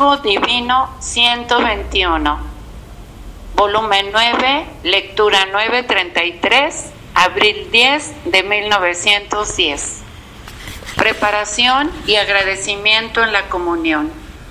Diálogo Divino 121, volumen 9, lectura 933, abril 10 de 1910. Preparación y agradecimiento en la comunión.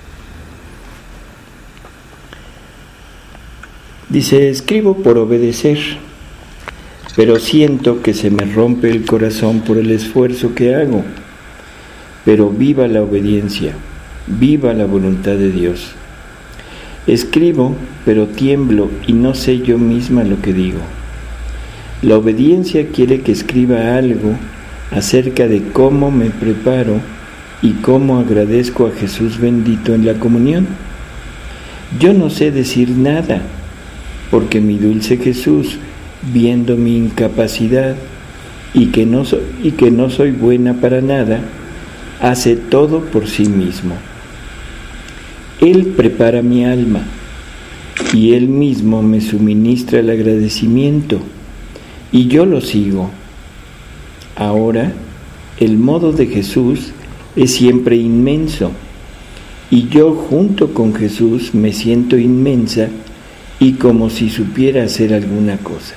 Dice, escribo por obedecer, pero siento que se me rompe el corazón por el esfuerzo que hago. Pero viva la obediencia, viva la voluntad de Dios. Escribo, pero tiemblo y no sé yo misma lo que digo. La obediencia quiere que escriba algo acerca de cómo me preparo y cómo agradezco a Jesús bendito en la comunión. Yo no sé decir nada, porque mi dulce Jesús, viendo mi incapacidad y que no soy buena para nada, hace todo por sí mismo. Él prepara mi alma y Él mismo me suministra el agradecimiento y yo lo sigo. Ahora, el modo de Jesús es siempre inmenso y yo junto con Jesús me siento inmensa y como si supiera hacer alguna cosa.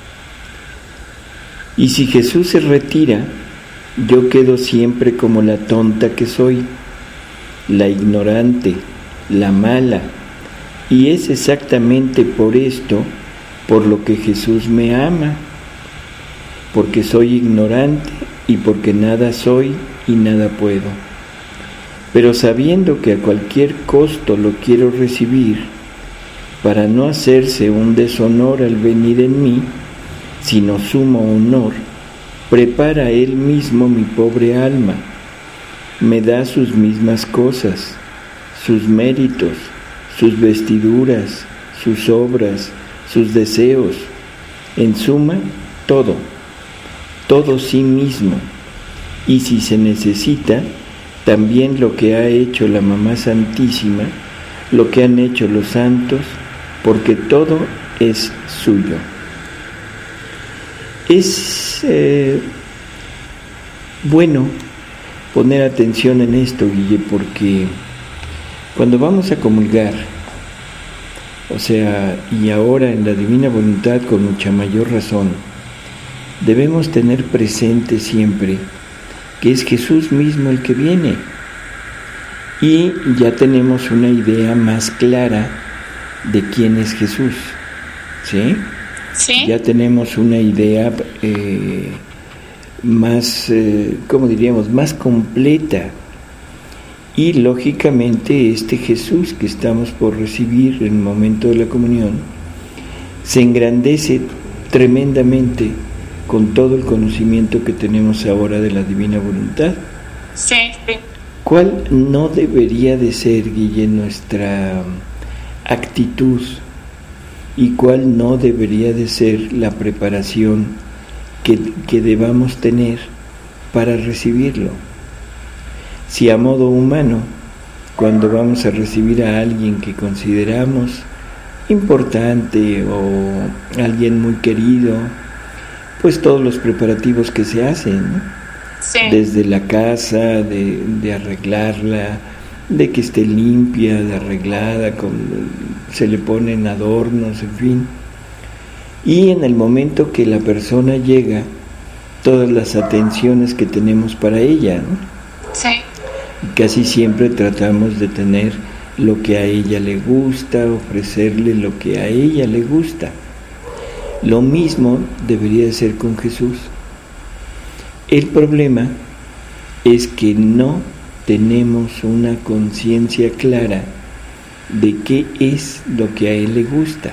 Y si Jesús se retira, yo quedo siempre como la tonta que soy, la ignorante, la mala, y es exactamente por esto por lo que Jesús me ama, porque soy ignorante y porque nada soy y nada puedo. Pero sabiendo que a cualquier costo lo quiero recibir, para no hacerse un deshonor al venir en mí, sino sumo honor, prepara Él mismo mi pobre alma, me da sus mismas cosas, sus méritos, sus vestiduras, sus obras, sus deseos, en suma, todo sí mismo, y si se necesita, también lo que ha hecho la Mamá Santísima, lo que han hecho los santos, porque todo es suyo. Es bueno poner atención en esto, Guille, porque cuando vamos a comulgar, o sea, y ahora en la Divina Voluntad con mucha mayor razón, debemos tener presente siempre que es Jesús mismo el que viene, y ya tenemos una idea más clara de quién es Jesús, ¿sí? Sí. Ya tenemos una idea más, ¿cómo diríamos?, más completa. Y lógicamente este Jesús que estamos por recibir en el momento de la comunión se engrandece tremendamente con todo el conocimiento que tenemos ahora de la Divina Voluntad. Sí. ¿Cuál no debería de ser, Guille, nuestra actitud? ¿Y cuál no debería de ser la preparación que debamos tener para recibirlo? Si a modo humano, cuando vamos a recibir a alguien que consideramos importante o alguien muy querido, pues todos los preparativos que se hacen, ¿no? Sí. Desde la casa, de arreglarla, de que esté limpia, de arreglada, se le ponen adornos, en fin. Y en el momento que la persona llega, todas las atenciones que tenemos para ella, ¿no? Sí. Casi siempre tratamos de tener lo que a ella le gusta, ofrecerle lo que a ella le gusta. Lo mismo debería ser con Jesús. El problema es que no tenemos una conciencia clara de qué es lo que a Él le gusta.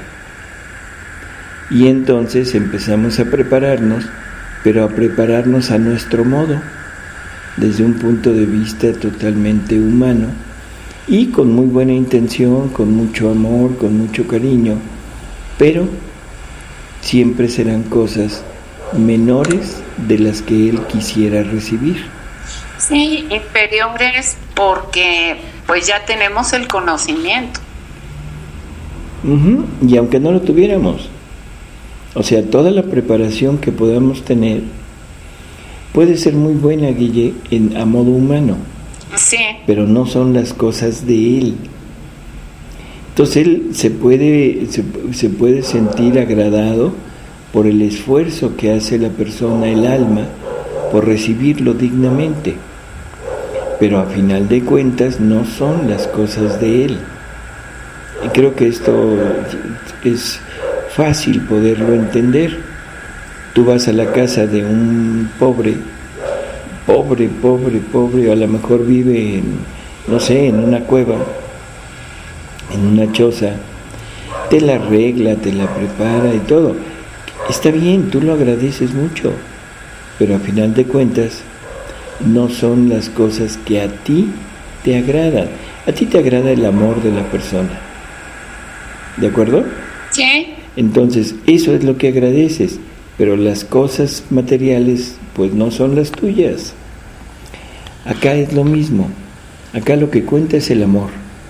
Y entonces empezamos a prepararnos, pero a prepararnos a nuestro modo, desde un punto de vista totalmente humano, y con muy buena intención, con mucho amor, con mucho cariño, pero siempre serán cosas menores de las que Él quisiera recibir. Sí, inferiores porque pues ya tenemos el conocimiento. Y aunque no lo tuviéramos, o sea, toda la preparación que podamos tener puede ser muy buena, Guille, a modo humano. Sí. Pero no son las cosas de Él. Entonces él se puede sentir agradado por el esfuerzo que hace la persona, el alma, por recibirlo dignamente. Pero a final de cuentas no son las cosas de él. Y creo que esto es fácil poderlo entender. Tú vas a la casa de un pobre, o a lo mejor vive en una cueva, en una choza, te la arregla, te la prepara y todo. Está bien, tú lo agradeces mucho, pero a final de cuentas no son las cosas que a ti te agradan. A ti te agrada el amor de la persona, ¿de acuerdo? Sí. Entonces, eso es lo que agradeces, pero las cosas materiales pues no son las tuyas. Acá es lo mismo. Acá lo que cuenta es el amor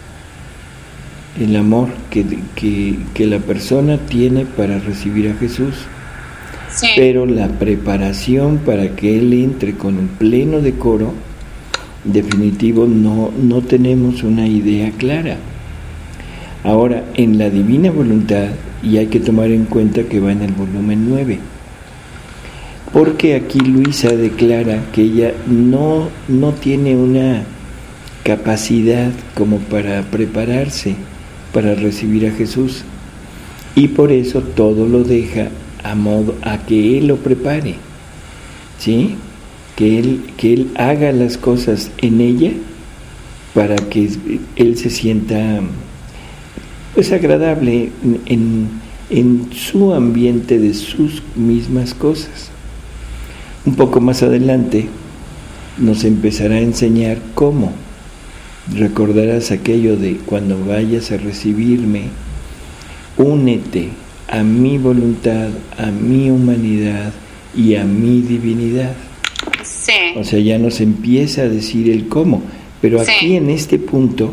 que la persona tiene para recibir a Jesús. Sí. Pero la preparación para que él entre con un pleno decoro, definitivo, no tenemos una idea clara. Ahora, en la divina voluntad, y hay que tomar en cuenta que va en el volumen 9, porque aquí Luisa declara que ella no tiene una capacidad como para prepararse para recibir a Jesús, y por eso todo lo deja a que Él lo prepare, ¿sí? Que Él haga las cosas en ella para que Él se sienta pues agradable en su ambiente de sus mismas cosas. Un poco más adelante nos empezará a enseñar cómo. Recordarás aquello de cuando vayas a recibirme, únete a mi voluntad, a mi humanidad y a mi divinidad. Sí. O sea, ya nos empieza a decir el cómo, pero aquí en este punto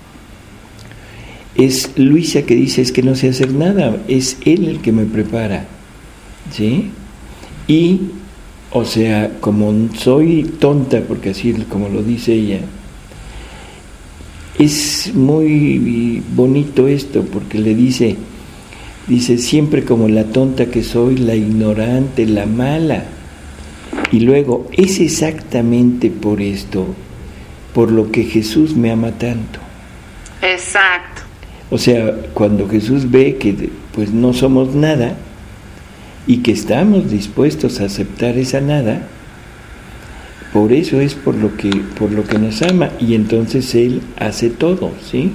es Luisa que dice, es que no sé hacer nada, es Él el que me prepara, ¿sí? Y, o sea, como soy tonta, porque así es como lo dice ella, es muy bonito esto, porque le dice, siempre como la tonta que soy, la ignorante, la mala. Y luego, es exactamente por esto, por lo que Jesús me ama tanto. Exacto. O sea, cuando Jesús ve que pues no somos nada y que estamos dispuestos a aceptar esa nada, por eso es por lo que nos ama, y entonces Él hace todo, ¿sí?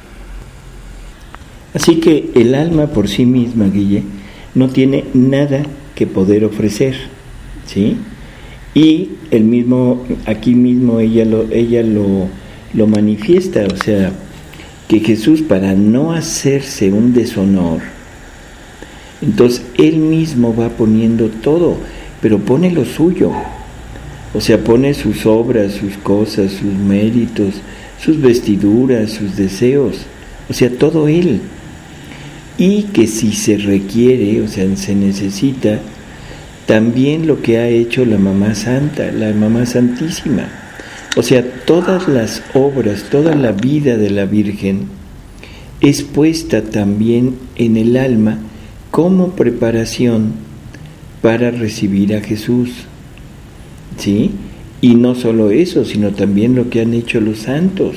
Así que el alma por sí misma, Guille, no tiene nada que poder ofrecer, ¿sí? Y aquí mismo ella lo manifiesta, o sea, que Jesús, para no hacerse un deshonor, entonces Él mismo va poniendo todo, pero pone lo suyo. O sea, pone sus obras, sus cosas, sus méritos, sus vestiduras, sus deseos, o sea, todo Él. Y que si se requiere, o sea, se necesita, también lo que ha hecho la Mamá Santa, la Mamá Santísima. O sea, todas las obras, toda la vida de la Virgen es puesta también en el alma como preparación para recibir a Jesús, ¿sí? Y no solo eso, sino también lo que han hecho los santos.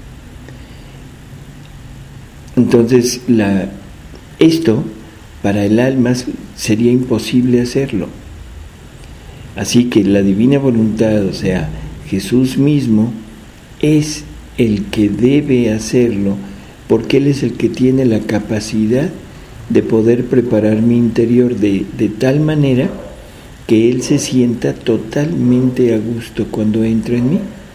Entonces, esto para el alma sería imposible hacerlo. Así que la divina voluntad, o sea, Jesús mismo, es el que debe hacerlo, porque Él es el que tiene la capacidad de poder preparar mi interior de tal manera que Él se sienta totalmente a gusto cuando entra en mí.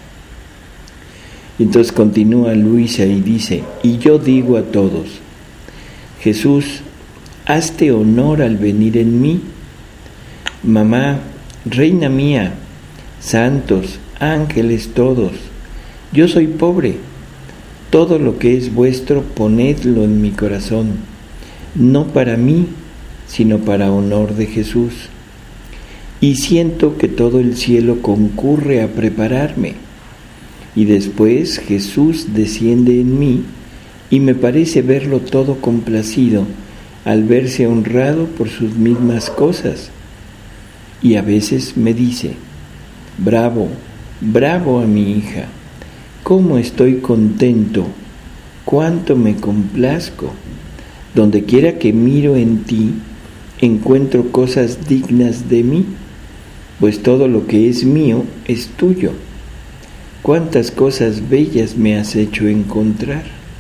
Y entonces continúa Luisa y dice, y yo digo a todos, Jesús, hazte honor al venir en mí. Mamá, reina mía, santos, ángeles todos, yo soy pobre, todo lo que es vuestro ponedlo en mi corazón, no para mí, sino para honor de Jesús. Y siento que todo el cielo concurre a prepararme, y después Jesús desciende en mí y me parece verlo todo complacido al verse honrado por sus mismas cosas. Y a veces me dice: bravo, bravo a mi hija, cómo estoy contento, cuánto me complazco. Donde quiera que miro en ti, encuentro cosas dignas de mí, pues todo lo que es mío es tuyo. Cuántas cosas bellas me has hecho encontrar.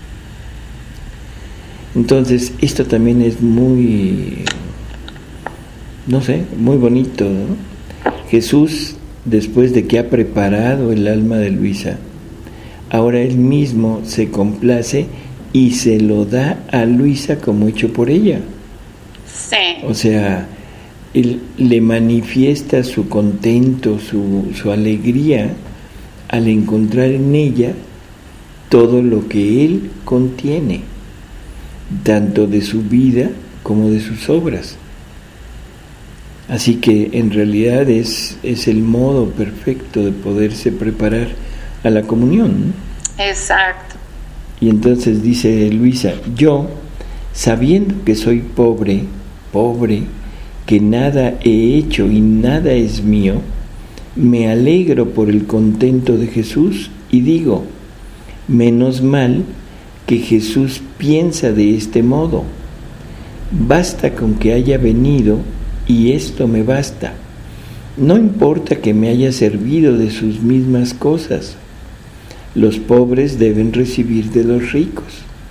Entonces, esto también es muy, muy bonito, ¿no? Jesús, después de que ha preparado el alma de Luisa, ahora él mismo se complace y se lo da a Luisa como hecho por ella. Sí. O sea, él le manifiesta su contento, su alegría al encontrar en ella todo lo que él contiene, tanto de su vida como de sus obras. Así que en realidad es el modo perfecto de poderse preparar a la comunión, ¿no? Exacto. Y entonces dice Luisa: yo, sabiendo que soy pobre, que nada he hecho y nada es mío, me alegro por el contento de Jesús y digo: menos mal que Jesús piensa de este modo. Basta con que haya venido y esto me basta. No importa que me haya servido de sus mismas cosas. Los pobres deben recibir de los ricos.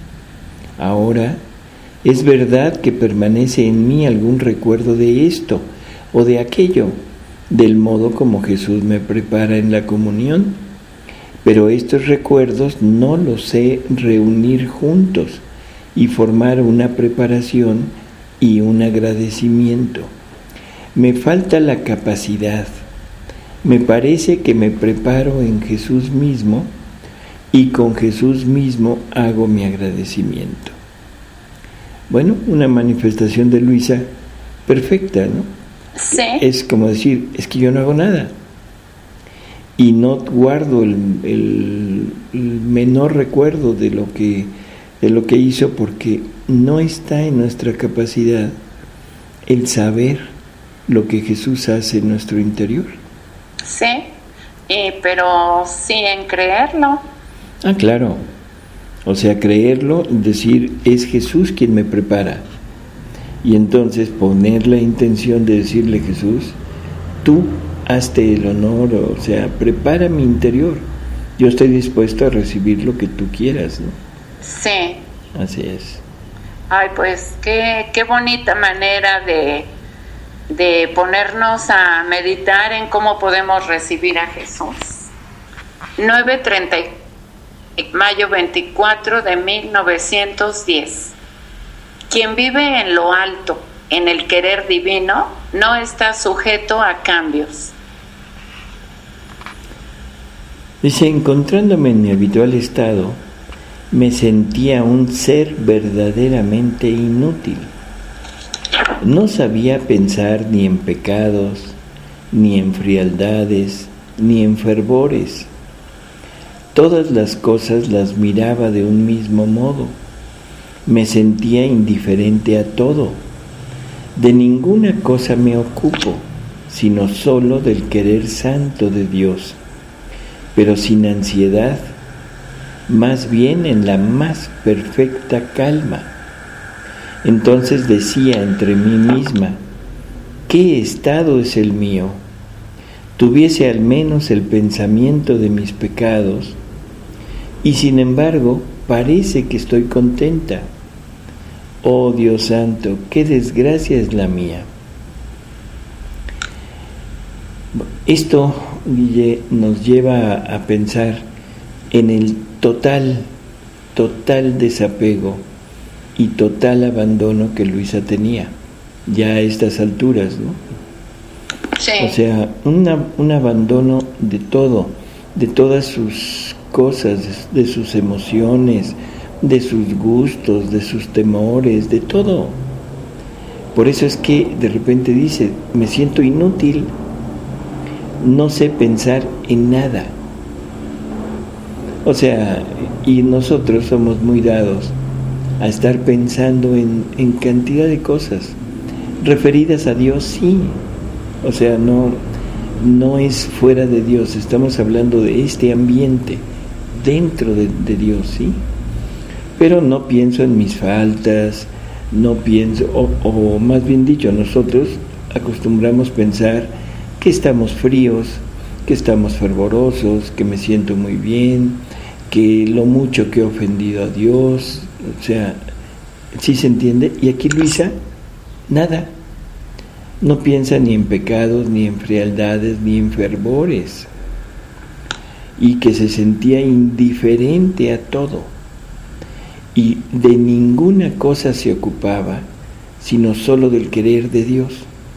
Ahora, es verdad que permanece en mí algún recuerdo de esto o de aquello, del modo como Jesús me prepara en la comunión, pero estos recuerdos no los sé reunir juntos y formar una preparación y un agradecimiento. Me falta la capacidad. Me parece que me preparo en Jesús mismo y con Jesús mismo hago mi agradecimiento. Bueno, una manifestación de Luisa perfecta, ¿no? Sí. Es como decir: es que yo no hago nada y no guardo el menor recuerdo de lo que hizo, porque no está en nuestra capacidad el saber lo que Jesús hace en nuestro interior. Sí, pero sí en creerlo. Ah, claro. O sea, creerlo, decir: es Jesús quien me prepara. Y entonces poner la intención de decirle: Jesús, tú hazte el honor, o sea, prepara mi interior. Yo estoy dispuesto a recibir lo que tú quieras, ¿no? Sí. Así es. Ay, pues qué bonita manera de ponernos a meditar en cómo podemos recibir a Jesús. 9:30, mayo 24 de 1910. Quien vive en lo alto, en el querer divino, no está sujeto a cambios. Dice: encontrándome en mi habitual estado, me sentía un ser verdaderamente inútil. No sabía pensar ni en pecados, ni en frialdades, ni en fervores. Todas las cosas las miraba de un mismo modo. Me sentía indiferente a todo. De ninguna cosa me ocupo, sino solo del querer santo de Dios, pero sin ansiedad, más bien en la más perfecta calma. Entonces decía entre mí misma: ¿qué estado es el mío? Tuviese al menos el pensamiento de mis pecados, y sin embargo parece que estoy contenta. Oh Dios santo, qué desgracia es la mía. Esto, Guille, nos lleva a pensar en el total desapego y total abandono que Luisa tenía, ya a estas alturas, ¿no? Sí. O sea, un abandono de todo, de todas sus cosas, de sus emociones, de sus gustos, de sus temores, de todo. Por eso es que de repente dice: me siento inútil, no sé pensar en nada. O sea, y nosotros somos muy dados a estar pensando en cantidad de cosas referidas a Dios, sí. O sea, no es fuera de Dios, estamos hablando de este ambiente dentro de Dios, sí. Pero no pienso en mis faltas, no pienso, o más bien dicho, nosotros acostumbramos pensar que estamos fríos, que estamos fervorosos, que me siento muy bien, que lo mucho que he ofendido a Dios, o sea, ¿sí se entiende? Y aquí Luisa, nada, no piensa ni en pecados, ni en frialdades, ni en fervores, y que se sentía indiferente a todo, y de ninguna cosa se ocupaba, sino solo del querer de Dios.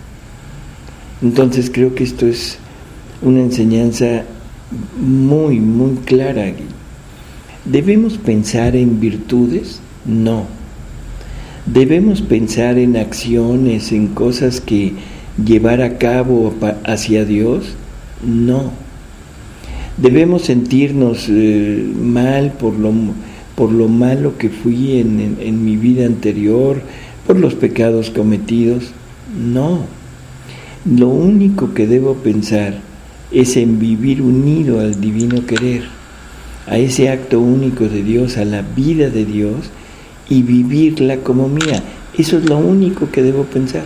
Entonces creo que esto es una enseñanza muy, muy clara. ¿Debemos pensar en virtudes? No. ¿Debemos pensar en acciones, en cosas que llevar a cabo hacia Dios? No. ¿Debemos sentirnos mal por lo malo que fui en mi vida anterior, por los pecados cometidos? No. Lo único que debo pensar es en vivir unido al divino querer, a ese acto único de Dios, a la vida de Dios, y vivirla como mía. Eso es lo único que debo pensar.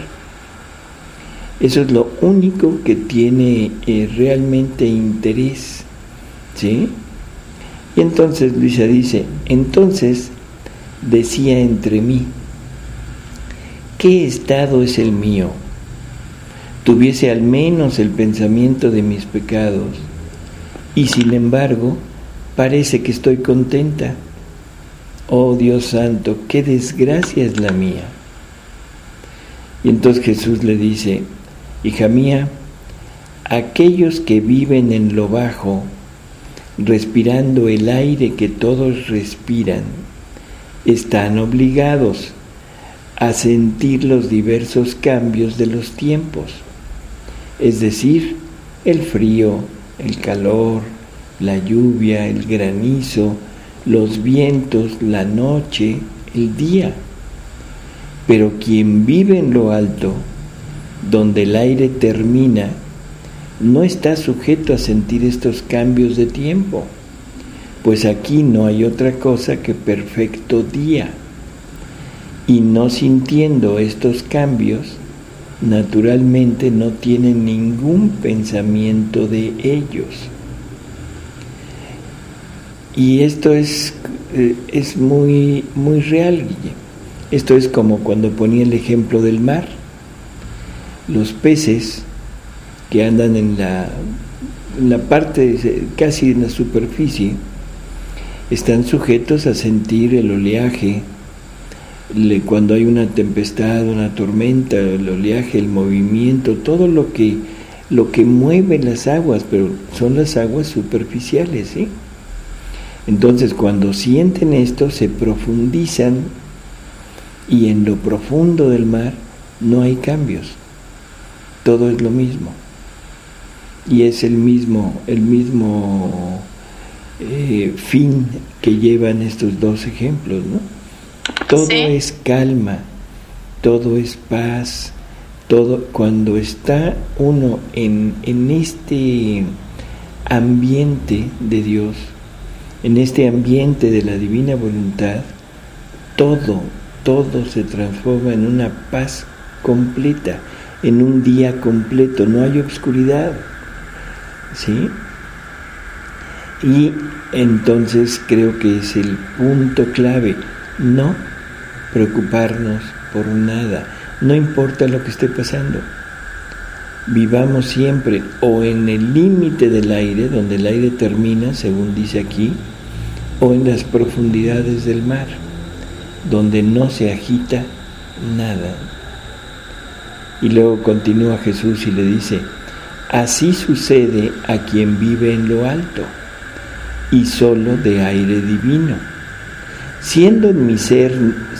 Eso es lo único que tiene realmente interés, ¿sí? Y entonces Luisa dice, entonces decía entre mí, ¿qué estado es el mío? Tuviese al menos el pensamiento de mis pecados, y sin embargo, parece que estoy contenta. Oh Dios santo, qué desgracia es la mía. Y entonces Jesús le dice, hija mía, aquellos que viven en lo bajo, respirando el aire que todos respiran, están obligados a sentir los diversos cambios de los tiempos, es decir, el frío, el calor, la lluvia, el granizo, los vientos, la noche, el día. Pero quien vive en lo alto, donde el aire termina, no está sujeto a sentir estos cambios de tiempo, pues aquí no hay otra cosa que perfecto día. Y no sintiendo estos cambios, naturalmente no tienen ningún pensamiento de ellos. Y esto es muy, muy real, Guille. Esto es como cuando ponía el ejemplo del mar. Los peces que andan en la parte, casi en la superficie, están sujetos a sentir el oleaje. Cuando hay una tempestad, una tormenta, el oleaje, el movimiento, todo lo que mueve las aguas, pero son las aguas superficiales, ¿sí? Entonces, cuando sienten esto, se profundizan, y en lo profundo del mar no hay cambios, todo es lo mismo, y es el mismo fin que llevan estos dos ejemplos, ¿no? Todo sí. Es calma, todo es paz, todo cuando está uno en este ambiente de Dios, en este ambiente de la divina voluntad, todo se transforma en una paz completa, en un día completo, no hay obscuridad, ¿sí? Y entonces creo que es el punto clave, no preocuparnos por nada, no importa lo que esté pasando. Vivamos siempre o en el límite del aire, donde el aire termina, según dice aquí, o en las profundidades del mar, donde no se agita nada. Y luego continúa Jesús y le dice, así sucede a quien vive en lo alto y solo de aire divino. Siendo mi ser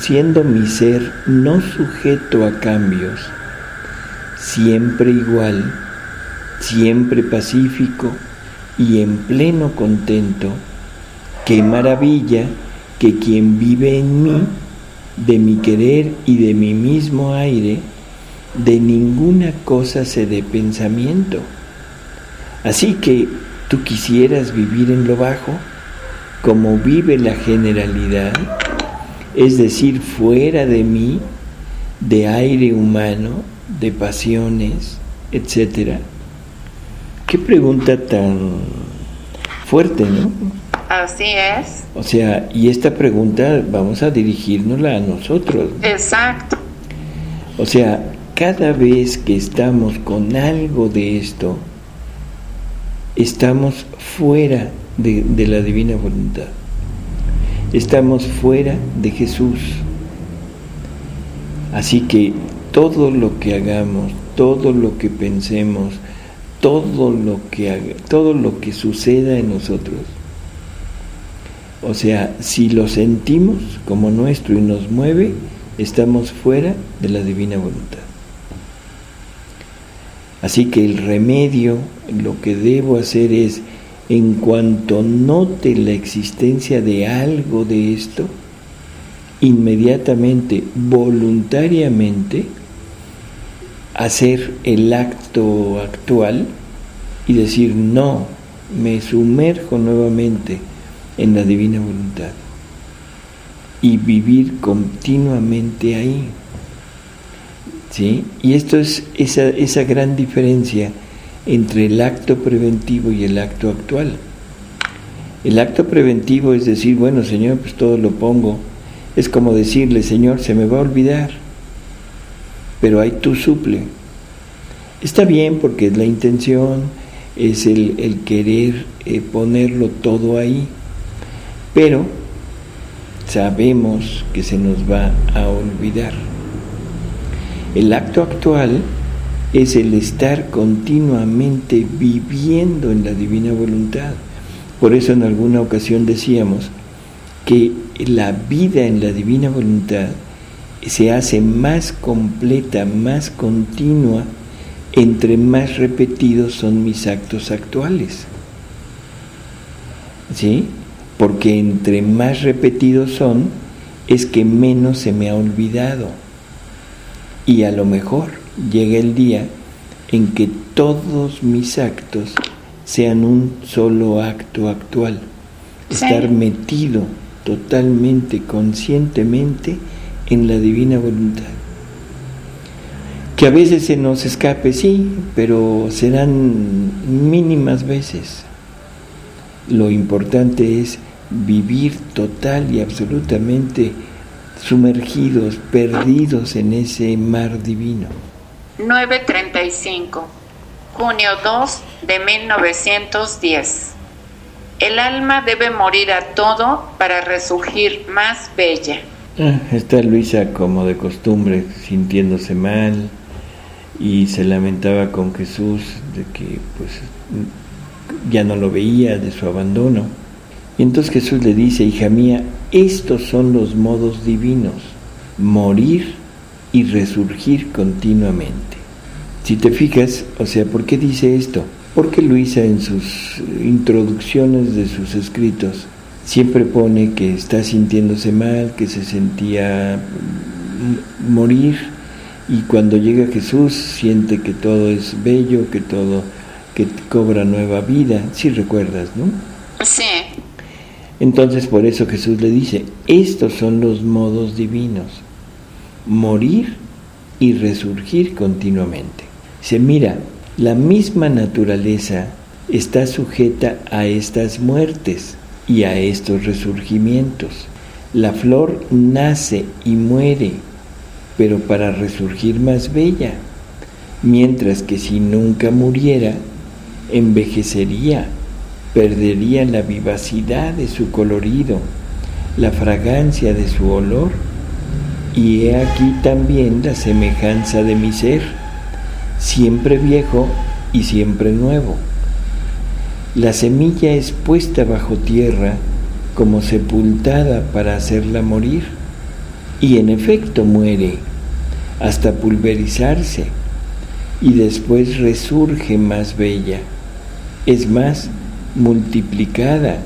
no sujeto a cambios, siempre igual, siempre pacífico y en pleno contento, Qué maravilla que quien vive en mí, de mi querer y de mi mismo aire, de ninguna cosa se dé pensamiento. Así que tú quisieras vivir en lo bajo, como vive la generalidad, es decir, fuera de mí, de aire humano, de pasiones, etc. Qué pregunta tan fuerte, ¿no? Así es. O sea, y esta pregunta vamos a dirigirnosla a nosotros, ¿no? Exacto. O sea, cada vez que estamos con algo de esto, estamos fuera de la divina voluntad. Estamos fuera de Jesús. Así que todo lo que hagamos, todo lo que pensemos, todo lo que suceda en nosotros, o sea, si lo sentimos como nuestro y nos mueve, estamos fuera de la divina voluntad. Así que el remedio, lo que debo hacer es, en cuanto note la existencia de algo de esto, inmediatamente, voluntariamente, hacer el acto actual y decir, no, me sumerjo nuevamente en la divina voluntad y vivir continuamente ahí. ¿Sí? Y esto es esa gran diferencia entre el acto preventivo y el acto actual. El acto preventivo es decir, bueno, Señor, pues todo lo pongo. Es como decirle, Señor, se me va a olvidar, pero ahí tú suple. Está bien porque es la intención, es el querer ponerlo todo ahí, pero sabemos que se nos va a olvidar. El acto actual es el estar continuamente viviendo en la divina voluntad. Por eso en alguna ocasión decíamos que la vida en la divina voluntad se hace más completa, más continua, entre más repetidos son mis actos actuales. ¿Sí? Porque entre más repetidos son, es que menos se me ha olvidado. Y a lo mejor llega el día en que todos mis actos sean un solo acto actual. Sí. Estar metido totalmente, conscientemente en la divina voluntad. Que a veces se nos escape, sí, pero serán mínimas veces. Lo importante es vivir total y absolutamente sumergidos, perdidos en ese mar divino. 9:35, junio 2 de 1910. El alma debe morir a todo para resurgir más bella. Está Luisa como de costumbre, sintiéndose mal, y se lamentaba con Jesús de que pues ya no lo veía, de su abandono. Y entonces Jesús le dice, hija mía, estos son los modos divinos, morir y resurgir continuamente. Si te fijas, o sea, ¿por qué dice esto? Porque Luisa en sus introducciones de sus escritos siempre pone que está sintiéndose mal, que se sentía morir, y cuando llega Jesús siente que todo es bello, que todo que cobra nueva vida. ¿Sí recuerdas, no? Sí. Entonces por eso Jesús le dice, estos son los modos divinos, morir y resurgir continuamente. Dice, mira, la misma naturaleza está sujeta a estas muertes y a estos resurgimientos. La flor nace y muere, pero para resurgir más bella, mientras que si nunca muriera, envejecería, perdería la vivacidad de su colorido, la fragancia de su olor, y he aquí también la semejanza de mi ser, siempre viejo y siempre nuevo. La semilla es puesta bajo tierra como sepultada para hacerla morir, y en efecto muere hasta pulverizarse, y después resurge más bella, es más, multiplicada,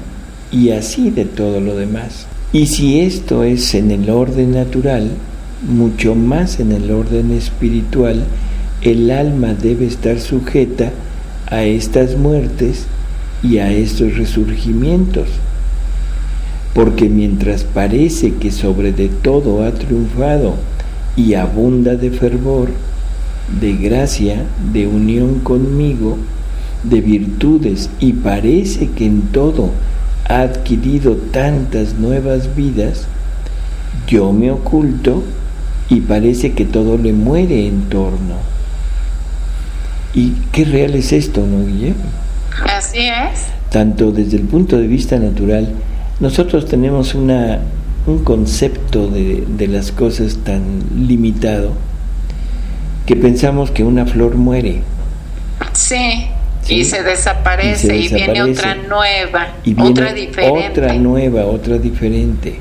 y así de todo lo demás. Y si esto es en el orden natural, mucho más en el orden espiritual, el alma debe estar sujeta a estas muertes y a estos resurgimientos, porque mientras parece que sobre de todo ha triunfado y abunda de fervor, de gracia, de unión conmigo, de virtudes, y parece que en todo ha adquirido tantas nuevas vidas, yo me oculto y parece que todo le muere en torno. ¿Y qué real es esto, no, Guillermo? Así es. Tanto desde el punto de vista natural, nosotros tenemos un concepto de las cosas tan limitado que pensamos que una flor muere. Sí. Y se desaparece, y viene otra nueva, y viene otra diferente. Otra nueva, otra diferente.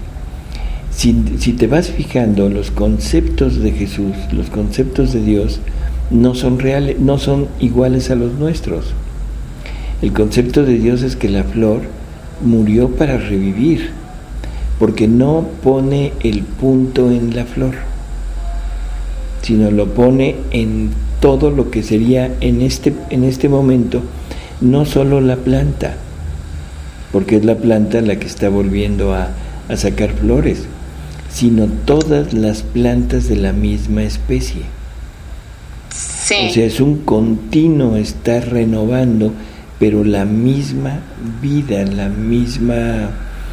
Si te vas fijando, los conceptos de Jesús, los conceptos de Dios, no son reales, no son iguales a los nuestros. El concepto de Dios es que la flor murió para revivir, porque no pone el punto en la flor, sino lo pone en todo lo que sería en este momento, no solo la planta, porque es la planta la que está volviendo a sacar flores, sino todas las plantas de la misma especie. Sí. O sea, es un continuo estar renovando, pero la misma vida, la misma,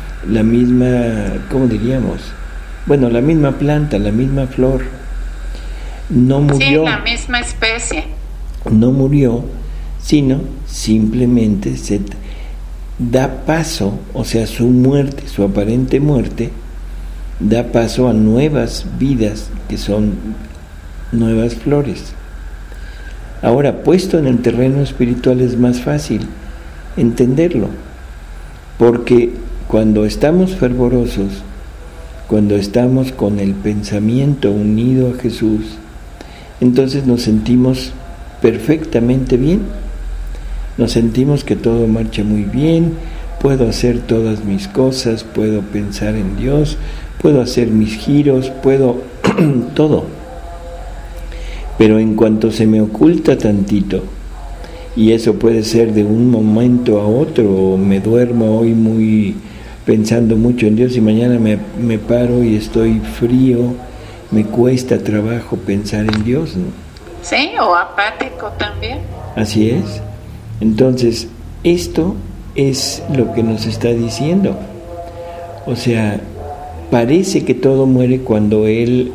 ¿cómo diríamos? Bueno, la misma planta, la misma flor. No murió. Sí, la misma especie. No murió, sino simplemente se da paso, o sea, su muerte, su aparente muerte, da paso a nuevas vidas que son nuevas flores. Ahora, puesto en el terreno espiritual es más fácil entenderlo, porque cuando estamos fervorosos, cuando estamos con el pensamiento unido a Jesús, entonces nos sentimos perfectamente bien, nos sentimos que todo marcha muy bien, puedo hacer todas mis cosas, puedo pensar en Dios, puedo hacer mis giros, puedo todo. Pero en cuanto se me oculta tantito, y eso puede ser de un momento a otro, o me duermo hoy muy pensando mucho en Dios y mañana me paro y estoy frío, me cuesta trabajo pensar en Dios, ¿no? Sí, o apático también. Así es. Entonces, esto es lo que nos está diciendo. O sea, parece que todo muere cuando él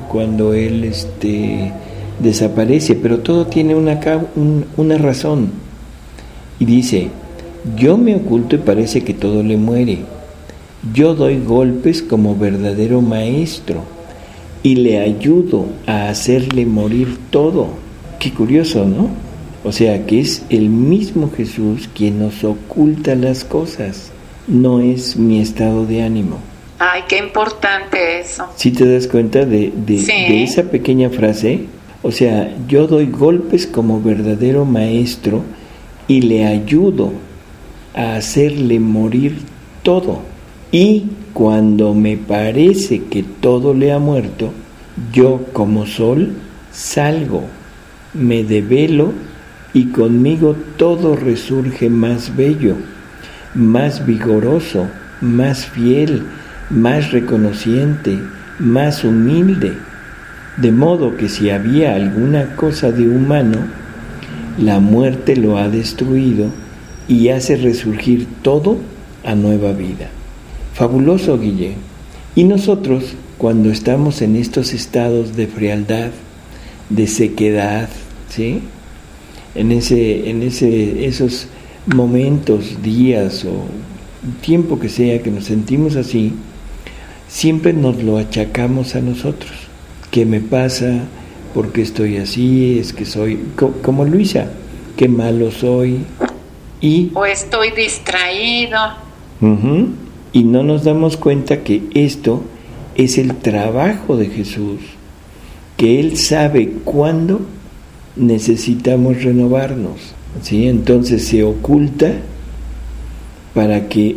desaparece, pero todo tiene una razón. Y dice, yo me oculto y parece que todo le muere. Yo doy golpes como verdadero maestro y le ayudo a hacerle morir todo. Qué curioso, ¿no? O sea, que es el mismo Jesús quien nos oculta las cosas, no es mi estado de ánimo. Ay, qué importante eso. ¿Sí te das cuenta de esa pequeña frase? O sea, yo doy golpes como verdadero maestro y le ayudo a hacerle morir todo. Y cuando me parece que todo le ha muerto, yo como sol salgo, me develo y conmigo todo resurge más bello, más vigoroso, más fiel, más reconociente, más humilde. De modo que si había alguna cosa de humano, la muerte lo ha destruido y hace resurgir todo a nueva vida. Fabuloso, Guille. Y nosotros, cuando estamos en estos estados de frialdad, de sequedad, ¿sí? En esos momentos, días o tiempo que sea que nos sentimos así, siempre nos lo achacamos a nosotros. ¿Qué me pasa? ¿Por qué estoy así? Es que soy como Luisa, qué malo soy. O estoy distraído. Y no nos damos cuenta que esto es el trabajo de Jesús, que Él sabe cuándo necesitamos renovarnos, ¿sí? Entonces se oculta para que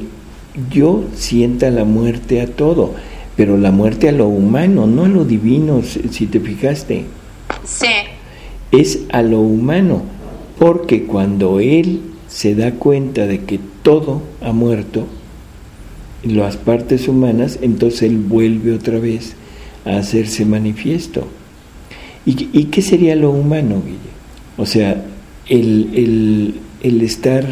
yo sienta la muerte a todo, pero la muerte a lo humano, no a lo divino, si te fijaste. Sí. Es a lo humano, porque cuando él se da cuenta de que todo ha muerto, las partes humanas, entonces él vuelve otra vez a hacerse manifiesto. ¿Y qué sería lo humano, Guille? O sea, el estar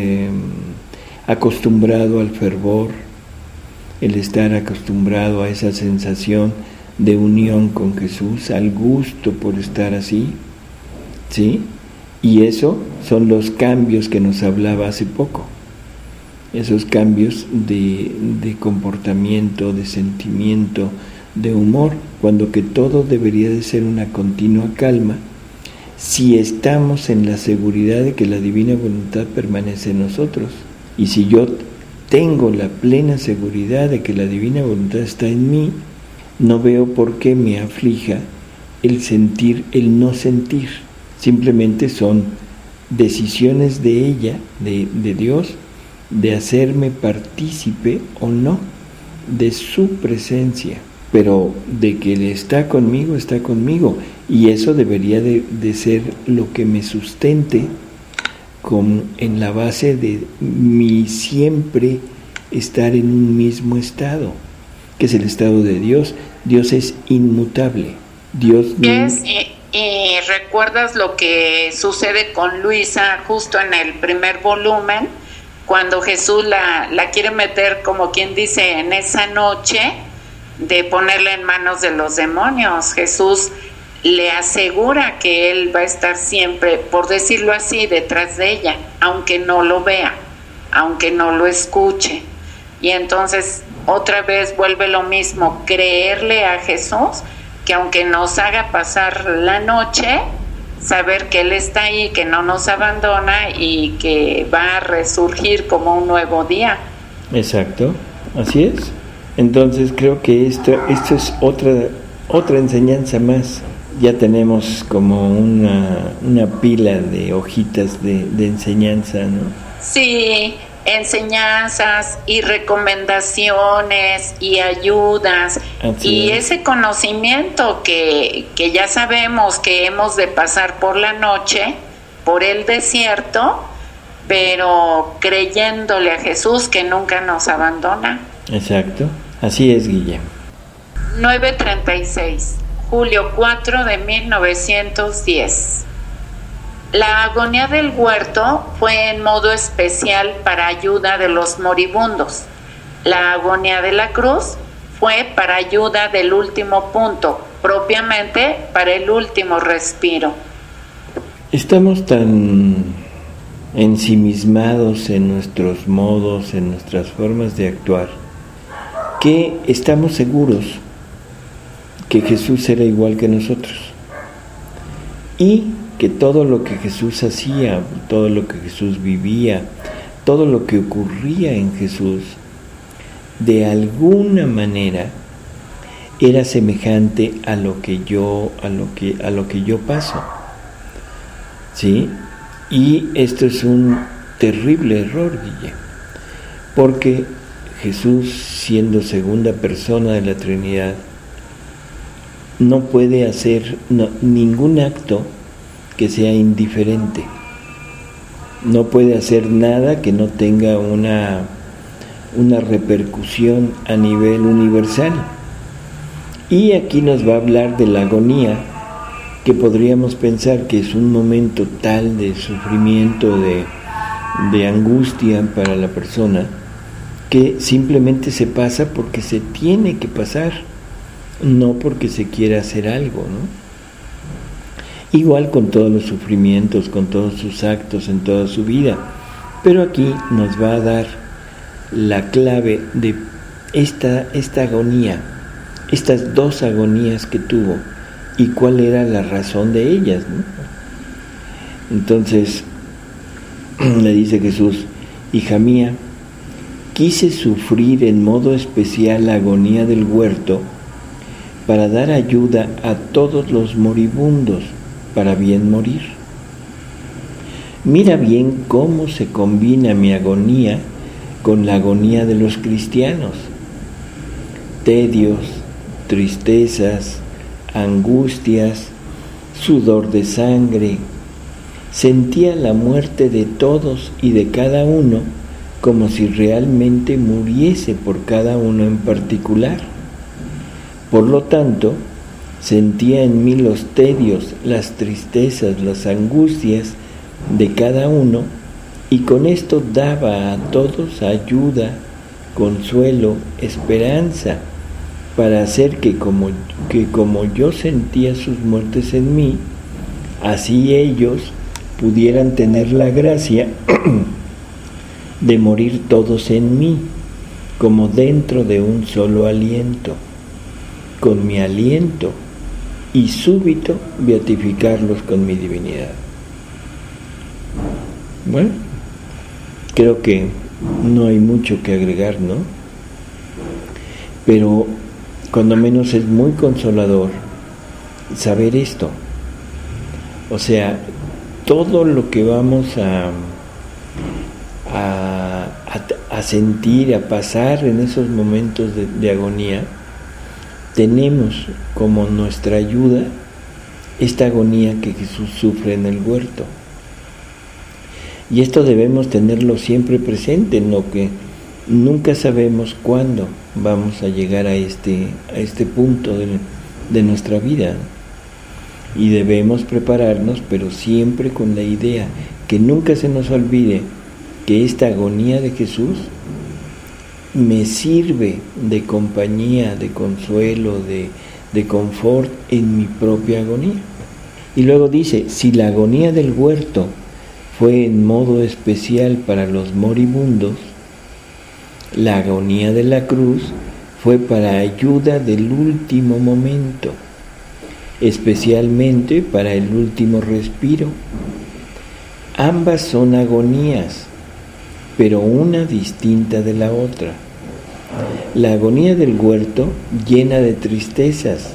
acostumbrado al fervor, el estar acostumbrado a esa sensación de unión con Jesús, al gusto por estar así, ¿sí? Y eso son los cambios que nos hablaba hace poco, esos cambios de comportamiento, de sentimiento, de humor, cuando que todo debería de ser una continua calma, si estamos en la seguridad de que la divina voluntad permanece en nosotros. Y si yo tengo la plena seguridad de que la divina voluntad está en mí, no veo por qué me aflija el sentir, el no sentir. Simplemente son decisiones de ella, de Dios, de hacerme partícipe o no de su presencia. Pero de que Él está conmigo, y eso debería de ser lo que me sustente en la base de mi siempre estar en un mismo estado, que es el estado de Dios. Dios es inmutable. Dios y recuerdas lo que sucede con Luisa justo en el primer volumen, cuando Jesús la quiere meter, como quien dice, en esa noche de ponerla en manos de los demonios. Jesús le asegura que él va a estar siempre, por decirlo así, detrás de ella, aunque no lo vea, aunque no lo escuche. Y entonces otra vez vuelve lo mismo, creerle a Jesús, que aunque nos haga pasar la noche, saber que Él está ahí, que no nos abandona y que va a resurgir como un nuevo día. Exacto, así es. Entonces creo que esto es otra enseñanza más. Ya tenemos como una pila de hojitas de enseñanza, ¿no? Sí, enseñanzas y recomendaciones y ayudas. Así y es. Ese conocimiento que ya sabemos que hemos de pasar por la noche, por el desierto, pero creyéndole a Jesús que nunca nos abandona. Exacto, así es, Guille. 9:36, julio 4 de 1910. La agonía del huerto fue en modo especial para ayuda de los moribundos. La agonía de la cruz fue para ayuda del último punto, propiamente para el último respiro. Estamos tan ensimismados en nuestros modos, en nuestras formas de actuar, que estamos seguros que Jesús era igual que nosotros y que todo lo que Jesús hacía, todo lo que Jesús vivía, todo lo que ocurría en Jesús, de alguna manera era semejante a lo que yo paso, ¿sí? Y esto es un terrible error, Guille, porque Jesús, siendo segunda persona de la Trinidad, no puede hacer ningún acto que sea indiferente. No puede hacer nada que no tenga una repercusión a nivel universal. Y aquí nos va a hablar de la agonía, que podríamos pensar que es un momento tal de sufrimiento, de angustia para la persona, que simplemente se pasa porque se tiene que pasar, no porque se quiera hacer algo, ¿no? Igual con todos los sufrimientos, con todos sus actos en toda su vida. Pero aquí nos va a dar la clave de esta agonía, estas dos agonías que tuvo, y cuál era la razón de ellas, ¿no? Entonces le dice Jesús: hija mía, quise sufrir en modo especial la agonía del huerto para dar ayuda a todos los moribundos para bien morir. Mira bien cómo se combina mi agonía con la agonía de los cristianos. Tedios, tristezas, angustias, sudor de sangre. Sentía la muerte de todos y de cada uno como si realmente muriese por cada uno en particular. Por lo tanto, sentía en mí los tedios, las tristezas, las angustias de cada uno, y con esto daba a todos ayuda, consuelo, esperanza, para hacer que como yo sentía sus muertes en mí, así ellos pudieran tener la gracia de morir todos en mí, como dentro de un solo aliento, con mi aliento, y súbito beatificarlos con mi divinidad. Bueno, creo que no hay mucho que agregar, ¿no? Pero cuando menos es muy consolador saber esto. O sea, todo lo que vamos a sentir, a pasar en esos momentos de agonía, tenemos como nuestra ayuda esta agonía que Jesús sufre en el huerto. Y esto debemos tenerlo siempre presente, en lo que nunca sabemos cuándo vamos a llegar a este punto de nuestra vida. Y debemos prepararnos, pero siempre con la idea que nunca se nos olvide que esta agonía de Jesús me sirve de compañía, de consuelo, de confort en mi propia agonía. Y luego dice, si la agonía del huerto fue en modo especial para los moribundos, la agonía de la cruz fue para ayuda del último momento, especialmente para el último respiro. Ambas son agonías, pero una distinta de la otra. La agonía del huerto llena de tristezas,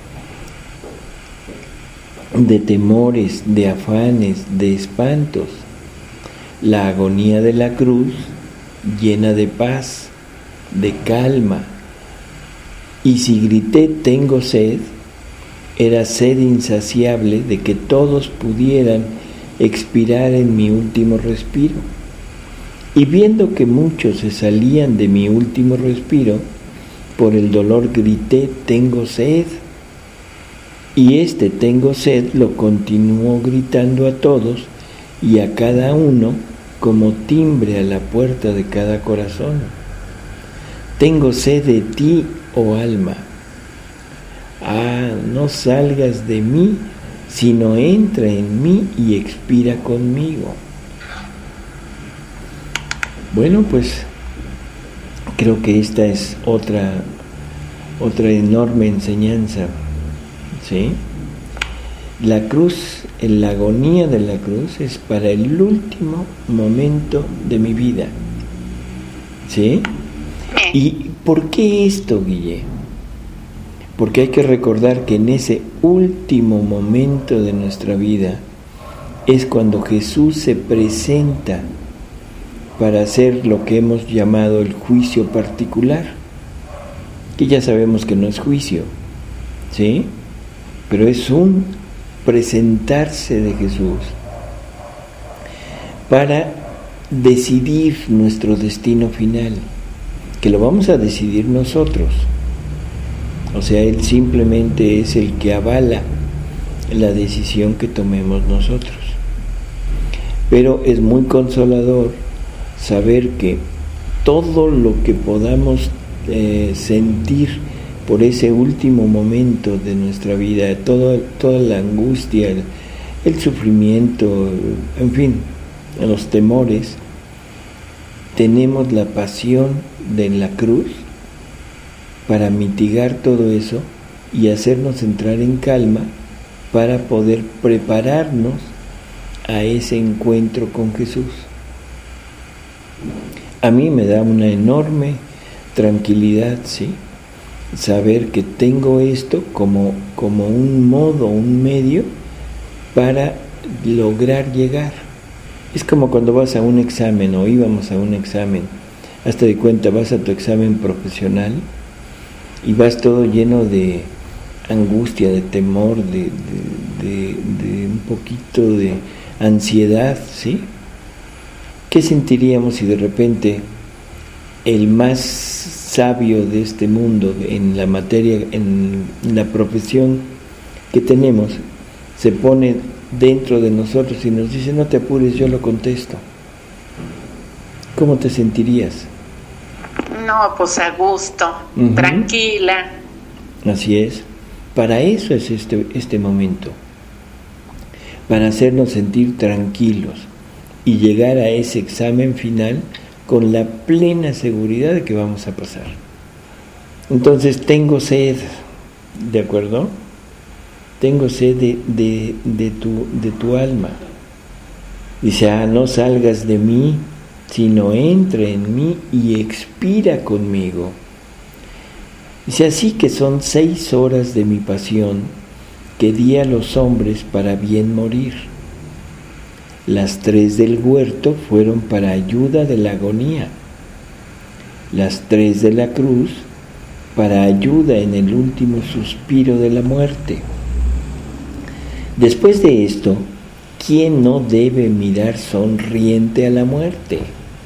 de temores, de afanes, de espantos. La agonía de la cruz llena de paz, de calma. Y si grité tengo sed, era sed insaciable de que todos pudieran expirar en mi último respiro. Y viendo que muchos se salían de mi último respiro, por el dolor grité tengo sed. Y este tengo sed lo continuó gritando a todos y a cada uno como timbre a la puerta de cada corazón. Tengo sed de ti, oh alma. No salgas de mí, sino entra en mí y expira conmigo. Bueno, pues creo que esta es otra enorme enseñanza, ¿sí? La cruz, la agonía de la cruz es para el último momento de mi vida, ¿sí? ¿Y por qué esto, Guille? Porque hay que recordar que en ese último momento de nuestra vida es cuando Jesús se presenta para hacer lo que hemos llamado el juicio particular, que ya sabemos que no es juicio, ¿sí? Pero es un presentarse de Jesús para decidir nuestro destino final, que lo vamos a decidir nosotros. O sea, Él simplemente es el que avala la decisión que tomemos nosotros. Pero es muy consolador saber que todo lo que podamos sentir por ese último momento de nuestra vida, toda la angustia, el sufrimiento, en fin, los temores, tenemos la pasión de la cruz para mitigar todo eso y hacernos entrar en calma para poder prepararnos a ese encuentro con Jesús. A mí me da una enorme tranquilidad, ¿sí? Saber que tengo esto como un modo, un medio para lograr llegar. Es como cuando vas a un examen o íbamos a un examen. Hazte de cuenta, vas a tu examen profesional y vas todo lleno de angustia, de temor, de un poquito de ansiedad, ¿sí? ¿Qué sentiríamos si de repente el más sabio de este mundo en la materia, en la profesión que tenemos, se pone dentro de nosotros y nos dice: no te apures, yo lo contesto? ¿Cómo te sentirías? No, pues a gusto, tranquila. Así es. Para eso es este momento, para hacernos sentir tranquilos y llegar a ese examen final con la plena seguridad de que vamos a pasar. Entonces, tengo sed, ¿de acuerdo? Tengo sed de tu alma. Dice: no salgas de mí, sino entra en mí y expira conmigo. Dice: así que son 6 horas de mi pasión que di a los hombres para bien morir. Las 3 del huerto fueron para ayuda de la agonía. Las 3 de la cruz para ayuda en el último suspiro de la muerte. Después de esto, ¿quién no debe mirar sonriente a la muerte?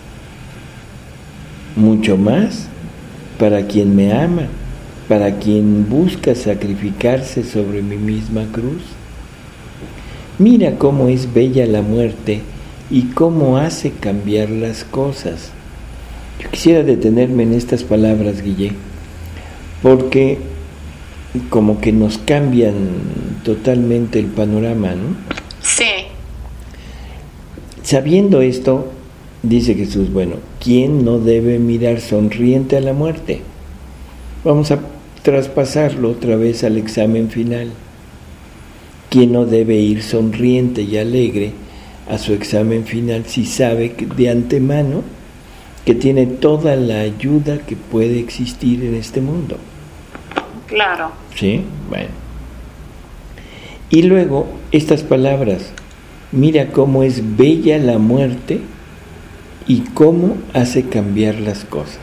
Mucho más para quien me ama, para quien busca sacrificarse sobre mi misma cruz. Mira cómo es bella la muerte y cómo hace cambiar las cosas. Yo quisiera detenerme en estas palabras, Guille, porque como que nos cambian totalmente el panorama, ¿no? Sí. Sabiendo esto, dice Jesús: bueno, ¿quién no debe mirar sonriente a la muerte? Vamos a traspasarlo otra vez al examen final. ¿Quién no debe ir sonriente y alegre a su examen final si sabe de antemano que tiene toda la ayuda que puede existir en este mundo? Claro. ¿Sí? Bueno. Y luego estas palabras: mira cómo es bella la muerte y cómo hace cambiar las cosas.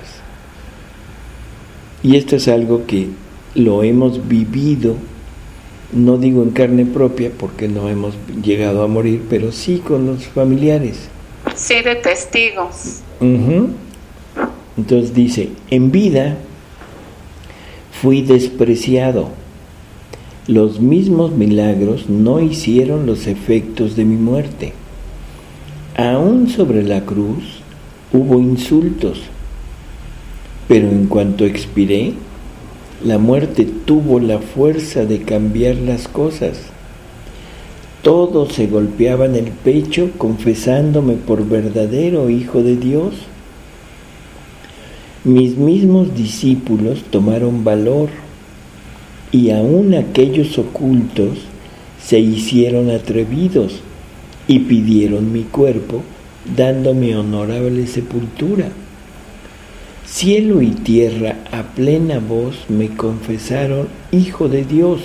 Y esto es algo que lo hemos vivido, no digo en carne propia porque no hemos llegado a morir, pero sí con los familiares. Sí, de testigos. Entonces dice: en vida fui despreciado. Los mismos milagros no hicieron los efectos de mi muerte. Aún sobre la cruz hubo insultos, pero en cuanto expiré, la muerte tuvo la fuerza de cambiar las cosas. Todos se golpeaban el pecho confesándome por verdadero Hijo de Dios. Mis mismos discípulos tomaron valor y aún aquellos ocultos se hicieron atrevidos y pidieron mi cuerpo, dándome honorable sepultura. Cielo y tierra a plena voz me confesaron Hijo de Dios.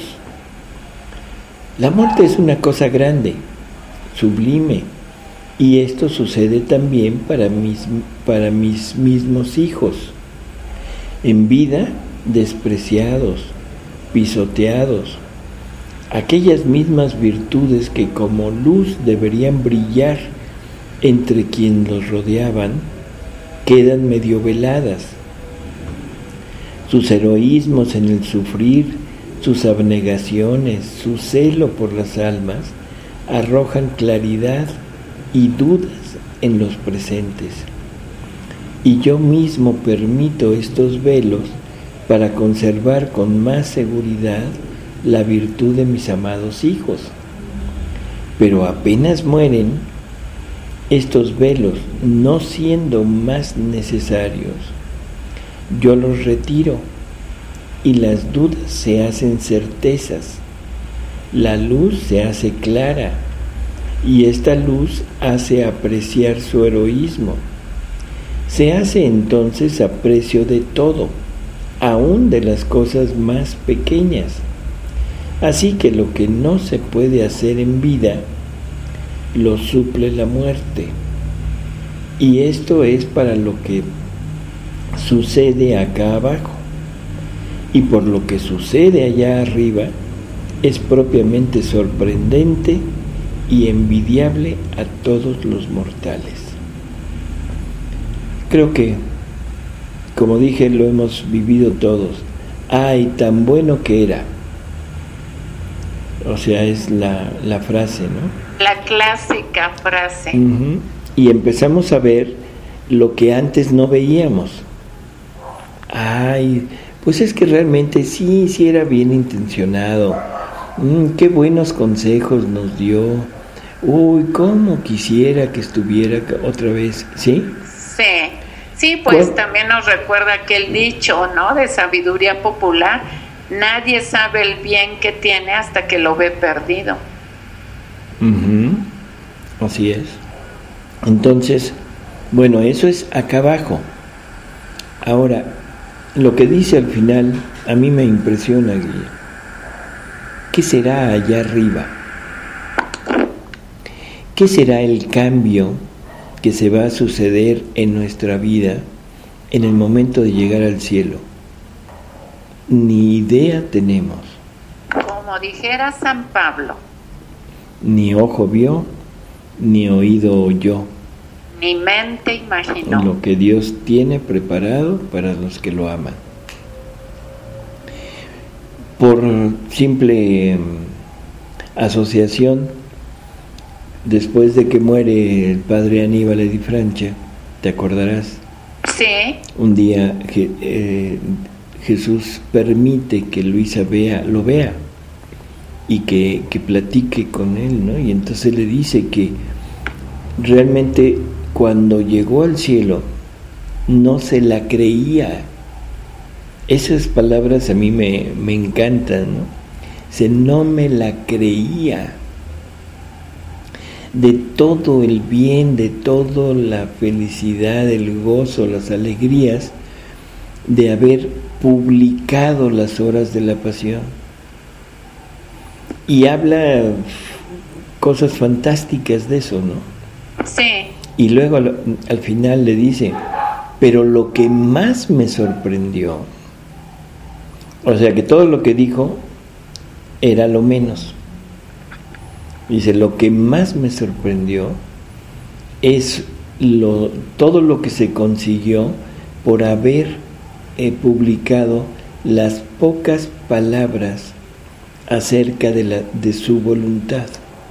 La muerte es una cosa grande, sublime, y esto sucede también para mis mismos hijos. En vida, despreciados, pisoteados, aquellas mismas virtudes que como luz deberían brillar entre quienes los rodeaban, quedan medio veladas. Sus heroísmos en el sufrir, sus abnegaciones, su celo por las almas, arrojan claridad y dudas en los presentes. Y yo mismo permito estos velos para conservar con más seguridad la virtud de mis amados hijos. Pero apenas mueren, estos velos, no siendo más necesarios, yo los retiro y las dudas se hacen certezas, la luz se hace clara y esta luz hace apreciar su heroísmo. Se hace entonces aprecio de todo, aún de las cosas más pequeñas. Así que lo que no se puede hacer en vida, lo suple la muerte. Y esto es para lo que sucede acá abajo, y por lo que sucede allá arriba es propiamente sorprendente y envidiable a todos los mortales. Creo que, como dije, lo hemos vivido todos. ¡Ay, tan bueno que era! O sea, es la frase, ¿no? La clásica frase. Uh-huh. Y empezamos a ver lo que antes no veíamos. ¡Ay! Pues es que realmente sí era bien intencionado. ¡Qué buenos consejos nos dio! ¡Uy, cómo quisiera que estuviera otra vez! ¿Sí? Sí, pues también nos recuerda aquel dicho, ¿no? De sabiduría popular: nadie sabe el bien que tiene hasta que lo ve perdido. Uh-huh. Así es. Entonces, bueno, eso es acá abajo. Ahora, lo que dice al final a mí me impresiona, Guille. ¿Qué será allá arriba? ¿Qué será el cambio que se va a suceder en nuestra vida en el momento de llegar al cielo? Ni idea tenemos. Como dijera San Pablo: ni ojo vio, ni oído oyó, ni mente imaginó lo que Dios tiene preparado para los que lo aman. Por simple asociación, después de que muere el padre Aníbal di Francia, ¿te acordarás? Sí. Un día Jesús permite que Luisa lo vea y que platique con él, ¿no? Y entonces le dice que realmente cuando llegó al cielo no se la creía. Esas palabras a mí me encantan, ¿no? No me la creía. De todo el bien, de toda la felicidad, el gozo, las alegrías de haber publicado las horas de la pasión. Y habla cosas fantásticas de eso, ¿no? Sí. Y luego al final le dice: pero lo que más me sorprendió, o sea que todo lo que dijo era lo menos. Dice: lo que más me sorprendió es todo lo que se consiguió por haber publicado las pocas palabras acerca de su voluntad.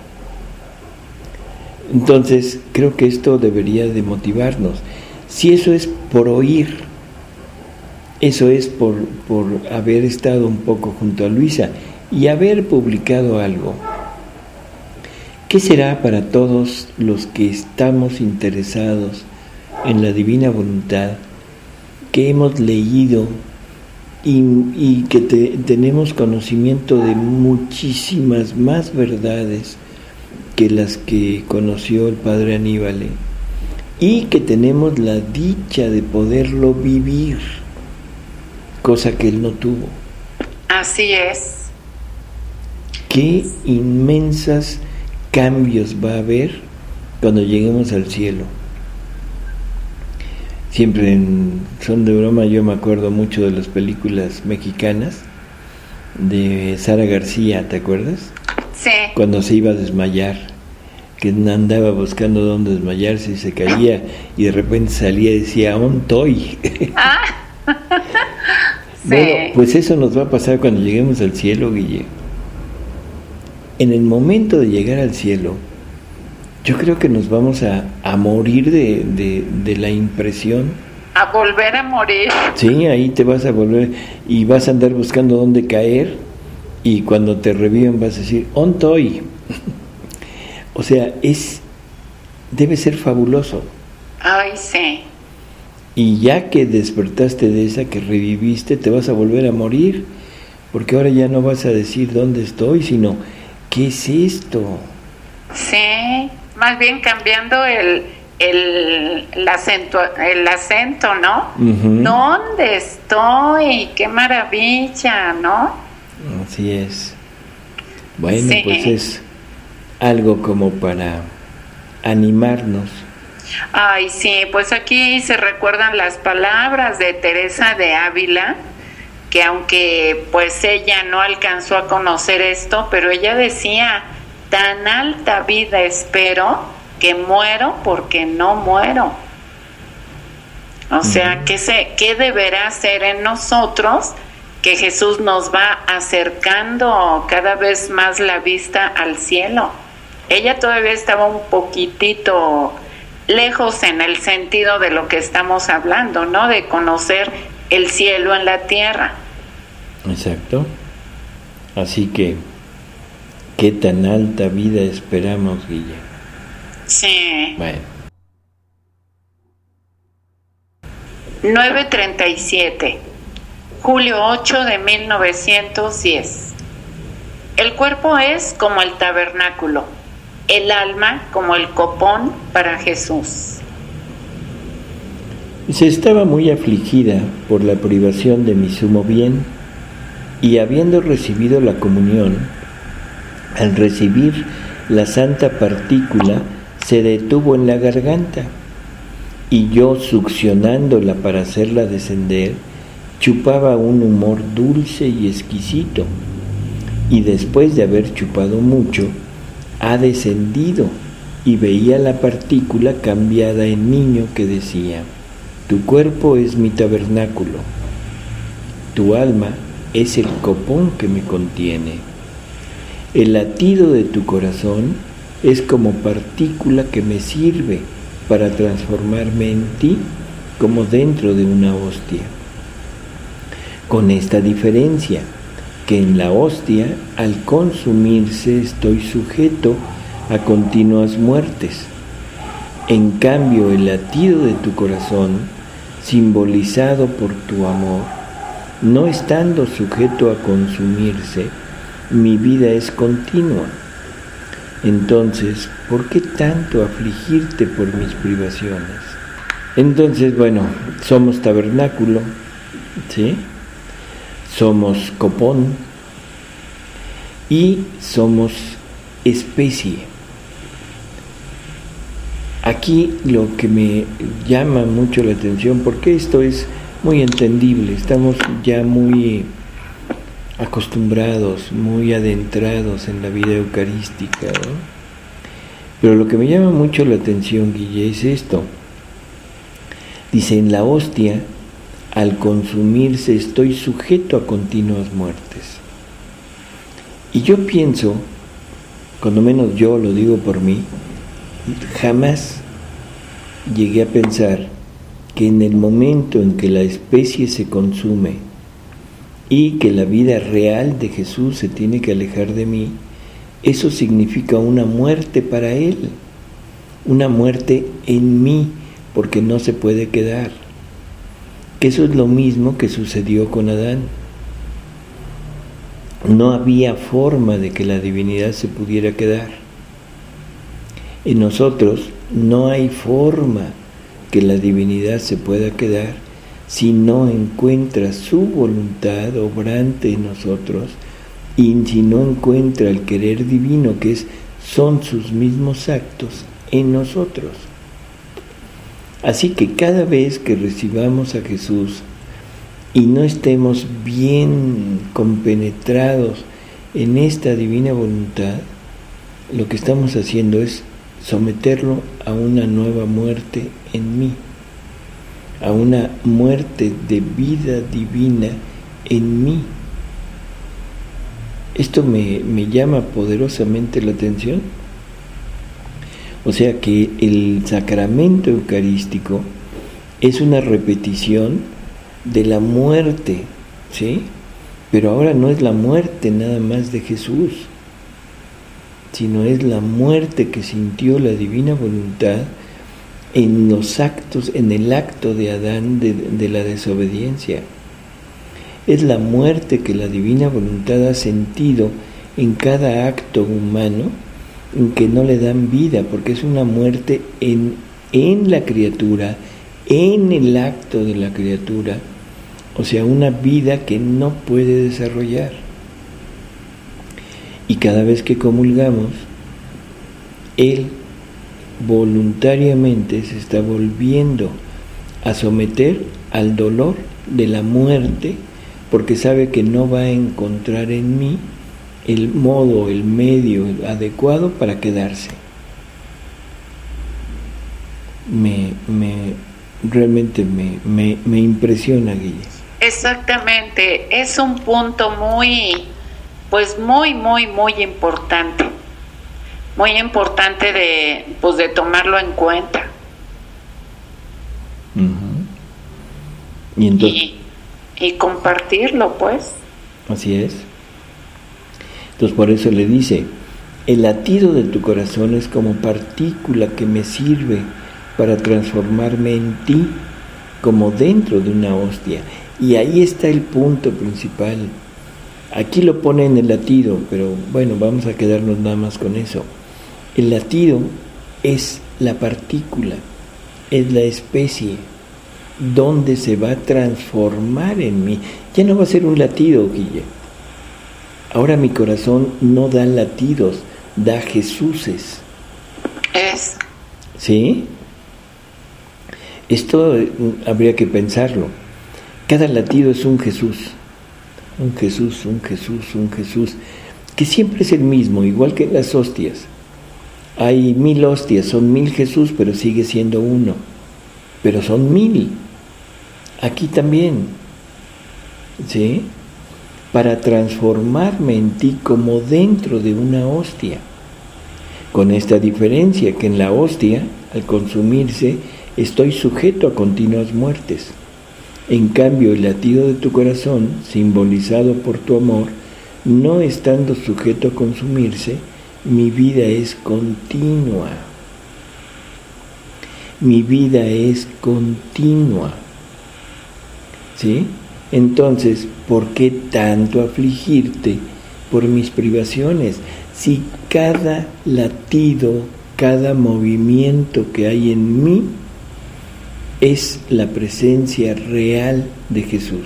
Entonces, creo que esto debería de motivarnos. Si eso es por oír, eso es por haber estado un poco junto a Luisa y haber publicado algo. ¿Qué será para todos los que estamos interesados en la divina voluntad, que hemos leído y que tenemos conocimiento de muchísimas más verdades que las que conoció el padre Aníbal, y que tenemos la dicha de poderlo vivir, cosa que él no tuvo? Así es. Qué inmensas cambios va a haber cuando lleguemos al cielo. Siempre en son de broma, yo me acuerdo mucho de las películas mexicanas de Sara García, ¿te acuerdas? Sí. Cuando se iba a desmayar, que andaba buscando dónde desmayarse y se caía y de repente salía y decía: "Ontoy". Ah. Sí. Bueno, pues eso nos va a pasar cuando lleguemos al cielo, Guille. En el momento de llegar al cielo, yo creo que nos vamos a morir de la impresión. A volver a morir. Sí, ahí te vas a volver y vas a andar buscando dónde caer, y cuando te reviven vas a decir: "Ontoy". O sea, debe ser fabuloso. Ay, sí. Y ya que despertaste de esa, que reviviste, te vas a volver a morir, porque ahora ya no vas a decir dónde estoy, sino ¿qué es esto? Sí, más bien cambiando el acento, ¿no? Uh-huh. ¿Dónde estoy? ¡Qué maravilla!, ¿no? Así es. Bueno, sí. Pues es algo como para animarnos Ay, sí, pues aquí se recuerdan las palabras de Teresa de Ávila, que aunque pues ella no alcanzó a conocer esto, pero ella decía: tan alta vida espero que muero porque no muero. O sea, ¿qué deberá ser en nosotros que Jesús nos va acercando cada vez más la vista al cielo? Ella todavía estaba un poquitito lejos en el sentido de lo que estamos hablando, ¿no? De conocer el cielo en la tierra. Exacto. Así que, ¿qué tan alta vida esperamos, Guille? Sí. Bueno. 9:37, julio 8 de 1910. El cuerpo es como el tabernáculo, el alma como el copón para Jesús. Se estaba muy afligida por la privación de mi sumo bien, y habiendo recibido la comunión, al recibir la santa partícula, se detuvo en la garganta, y yo, succionándola para hacerla descender, chupaba un humor dulce y exquisito, y después de haber chupado mucho, ha descendido, y veía la partícula cambiada en niño que decía: tu cuerpo es mi tabernáculo, tu alma es el copón que me contiene. El latido de tu corazón es como partícula que me sirve para transformarme en ti como dentro de una hostia. Con esta diferencia, que en la hostia, al consumirse, estoy sujeto a continuas muertes. En cambio, el latido de tu corazón, simbolizado por tu amor, no estando sujeto a consumirse, mi vida es continua. Entonces, ¿por qué tanto afligirte por mis privaciones? Entonces, bueno, somos tabernáculo, ¿sí? Somos copón y somos especie. Aquí lo que me llama mucho la atención, porque esto es muy entendible, estamos ya muy acostumbrados, muy adentrados en la vida eucarística, ¿no? Pero lo que me llama mucho la atención, Guille, es esto. Dice: en la hostia, al consumirse, estoy sujeto a continuas muertes. Y yo pienso, cuando menos yo lo digo por mí, jamás llegué a pensar que en el momento en que la especie se consume y que la vida real de Jesús se tiene que alejar de mí, eso significa una muerte para Él, una muerte en mí, porque no se puede quedar. Que eso es lo mismo que sucedió con Adán. No había forma de que la divinidad se pudiera quedar. En nosotros no hay forma que la divinidad se pueda quedar si no encuentra su voluntad obrante en nosotros y si no encuentra el querer divino, que son sus mismos actos en nosotros. Así que cada vez que recibamos a Jesús y no estemos bien compenetrados en esta divina voluntad, lo que estamos haciendo es someterlo a una nueva muerte en mí, a una muerte de vida divina en mí. Esto me llama poderosamente la atención. O sea que el sacramento eucarístico es una repetición de la muerte, ¿sí? Pero ahora no es la muerte nada más de Jesús, sino es la muerte que sintió la divina voluntad en los actos, en el acto de Adán de la desobediencia. Es la muerte que la divina voluntad ha sentido en cada acto humano en que no le dan vida, porque es una muerte en la criatura, en el acto de la criatura, o sea, una vida que no puede desarrollar. Y cada vez que comulgamos, Él voluntariamente se está volviendo a someter al dolor de la muerte, porque sabe que no va a encontrar en mí el modo, el medio adecuado para quedarse. Realmente me impresiona, Guille. Exactamente, es un punto muy importante. Muy importante de tomarlo en cuenta. Y entonces, y compartirlo, pues. Así es. Entonces por eso le dice, el latido de tu corazón es como partícula que me sirve para transformarme en ti, como dentro de una hostia. Y ahí está el punto principal. Aquí lo pone en el latido, pero bueno, vamos a quedarnos nada más con eso. El latido es la partícula, es la especie donde se va a transformar en mí. Ya no va a ser un latido, Guille. Ahora mi corazón no da latidos, da Jesuses. ¿Sí? Esto habría que pensarlo. Cada latido es un Jesús. Un Jesús, un Jesús, un Jesús, que siempre es el mismo, igual que en las hostias. Hay 1000 hostias, son 1000 Jesús, pero sigue siendo uno. Pero son 1000. Aquí también. ¿Sí? Para transformarme en ti como dentro de una hostia. Con esta diferencia que en la hostia, al consumirse, estoy sujeto a continuas muertes. En cambio, el latido de tu corazón, simbolizado por tu amor, no estando sujeto a consumirse, mi vida es continua. Mi vida es continua. ¿Sí? Entonces, ¿por qué tanto afligirte por mis privaciones? Si cada latido, cada movimiento que hay en mí es la presencia real de Jesús.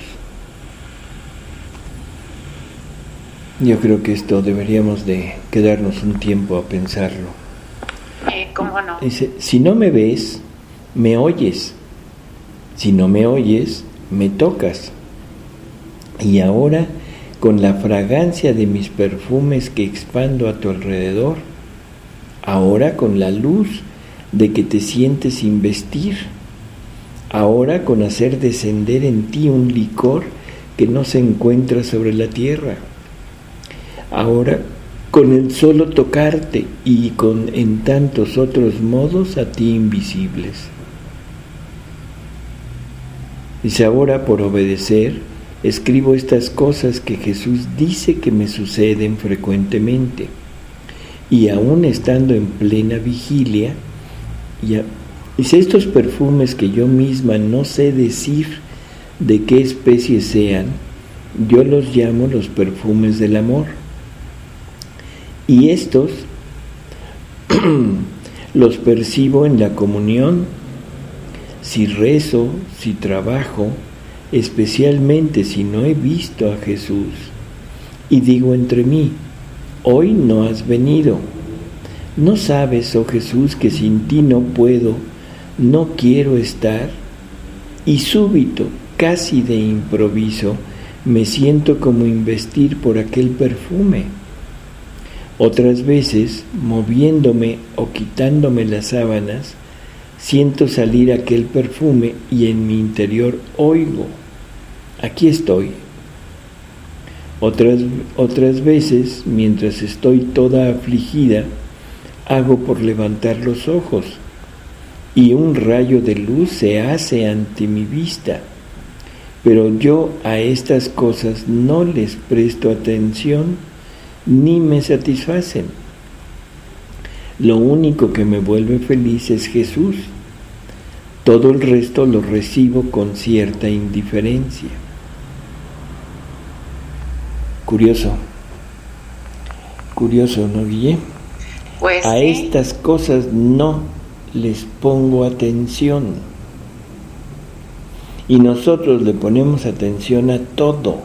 Yo creo que esto deberíamos de quedarnos un tiempo a pensarlo. ¿Cómo no? Dice, si no me ves, me oyes. Si no me oyes, me tocas. Y ahora, con la fragancia de mis perfumes que expando a tu alrededor, ahora con la luz de que te sientes investir, ahora con hacer descender en ti un licor que no se encuentra sobre la tierra, ahora con el solo tocarte y con en tantos otros modos a ti invisibles. Dice, ahora por obedecer, escribo estas cosas que Jesús dice que me suceden frecuentemente, y aún estando en plena vigilia, dice, estos perfumes que yo misma no sé decir de qué especie sean, yo los llamo los perfumes del amor. Y estos los percibo en la comunión, si rezo, si trabajo, especialmente si no he visto a Jesús. Y digo entre mí, hoy no has venido. ¿No sabes, oh Jesús, que sin ti no puedo, no quiero estar? Y súbito, casi de improviso, me siento como investir por aquel perfume. Otras veces, moviéndome o quitándome las sábanas, siento salir aquel perfume y en mi interior oigo, aquí estoy. Otras veces, mientras estoy toda afligida, hago por levantar los ojos y un rayo de luz se hace ante mi vista, pero yo a estas cosas no les presto atención ni me satisfacen. Lo único que me vuelve feliz es Jesús. Todo el resto lo recibo con cierta indiferencia. Curioso, ¿no, Guille? Pues a sí. Estas cosas no les pongo atención. Y nosotros le ponemos atención a todo.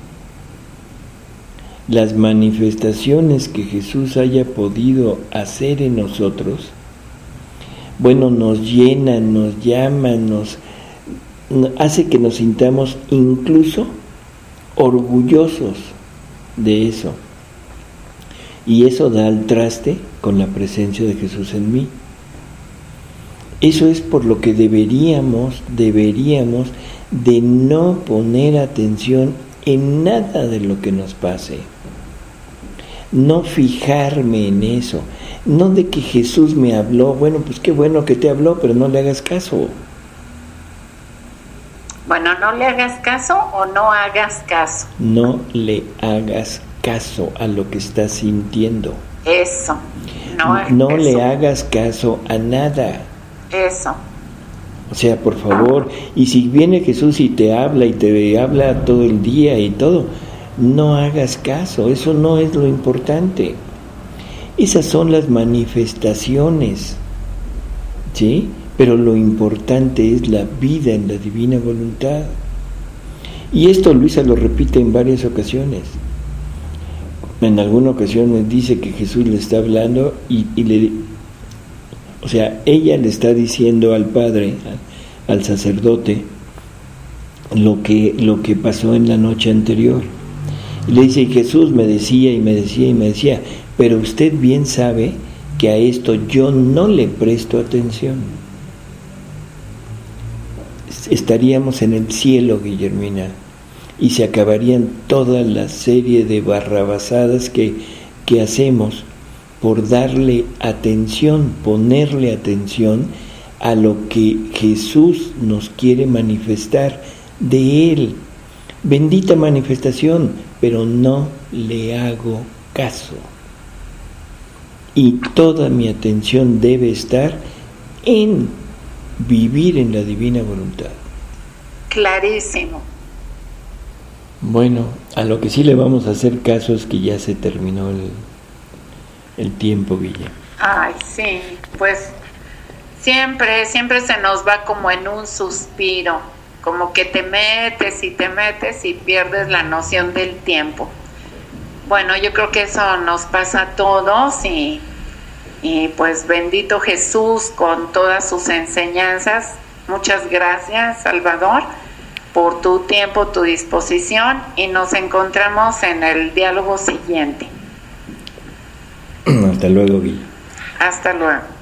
Las manifestaciones que Jesús haya podido hacer en nosotros bueno, nos llena, nos llama, hace que nos sintamos incluso orgullosos de eso. Y eso da al traste con la presencia de Jesús en mí. Eso es por lo que deberíamos de no poner atención en nada de lo que nos pase. No fijarme en eso. No de que Jesús me habló, bueno, pues qué bueno que te habló, pero no le hagas caso. Bueno, ¿no le hagas caso o no hagas caso? No le hagas caso a lo que estás sintiendo. Eso. No le hagas caso a nada. Eso. O sea, por favor, y si viene Jesús y te habla todo el día y todo, no hagas caso, eso no es lo importante. Esas son las manifestaciones, ¿sí? Pero lo importante es la vida en la divina voluntad. Y esto Luisa lo repite en varias ocasiones. En alguna ocasión dice que Jesús le está hablando o sea, ella le está diciendo al Padre, al sacerdote, lo que pasó en la noche anterior. Y le dice, Jesús me decía, pero usted bien sabe que a esto yo no le presto atención. Estaríamos en el cielo, Guillermina, y se acabarían toda la serie de barrabasadas que hacemos por darle atención, ponerle atención a lo que Jesús nos quiere manifestar de Él. Bendita manifestación, pero no le hago caso. Y toda mi atención debe estar en vivir en la divina voluntad. Clarísimo. Bueno, a lo que sí le vamos a hacer caso es que ya se terminó el tiempo, Villa. Ay, sí, pues siempre se nos va como en un suspiro, como que te metes y pierdes la noción del tiempo. Bueno, yo creo que eso nos pasa a todos y pues bendito Jesús con todas sus enseñanzas. Muchas gracias, Salvador, por tu tiempo, tu disposición, y nos encontramos en el diálogo siguiente. Hasta luego, Villa. Hasta luego.